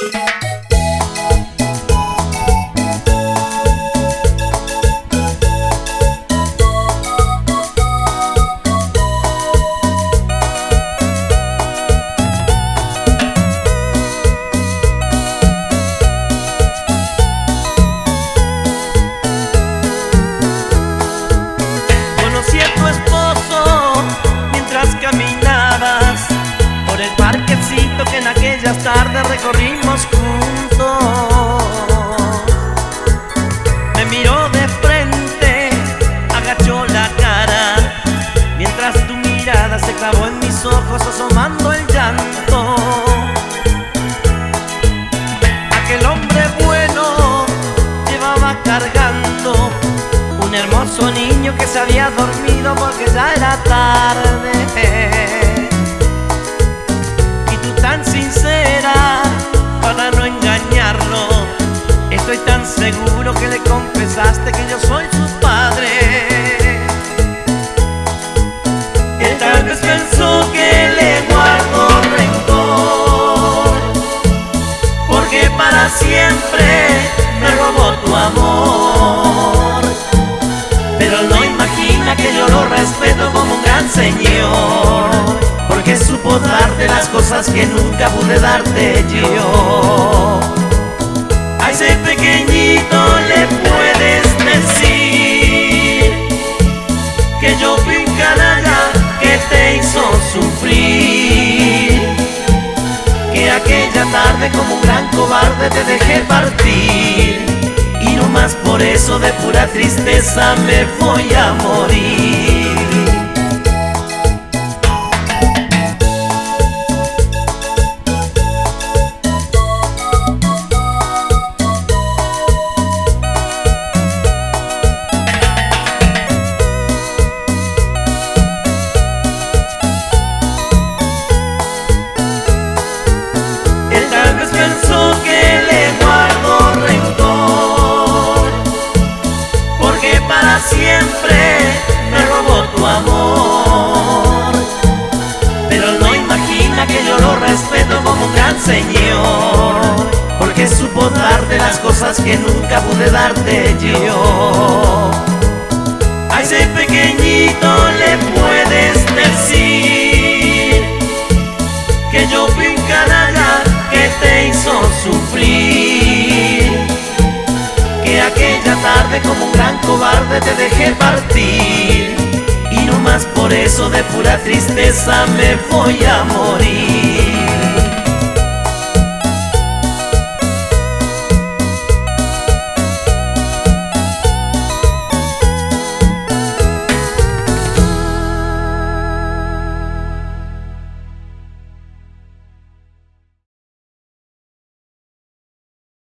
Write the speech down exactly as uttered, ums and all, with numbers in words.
Que en aquellas tardes recorrimos juntos. Me miró de frente, agachó la cara, mientras tu mirada se clavó en mis ojos asomando el llanto. Aquel hombre bueno llevaba cargando un hermoso niño que se había dormido porque ya era tarde. Tan sincera para no engañarlo, estoy tan seguro que le confesaste que yo soy su padre. Él tal vez pensó que le guardo rencor, porque para siempre me robó tu amor. Pero no imagina que yo lo respeto como un gran señor, porque supo darte las cosas que nunca pude darte yo. A ese pequeñito le puedes decir que yo fui un canalla que te hizo sufrir, que aquella tarde como un gran cobarde te dejé partir, y no más por eso de pura tristeza me voy a morir. Pensó que le guardo rencor, porque para siempre me robó tu amor. Pero no imagina que yo lo respeto como un gran señor, porque supo darte las cosas que nunca pude darte yo. A ese pequeñito le puedes decir que yo fui un canalla que te hizo sufrir, que aquella tarde como un gran cobarde te dejé partir, y no más por eso de pura tristeza me voy a morir.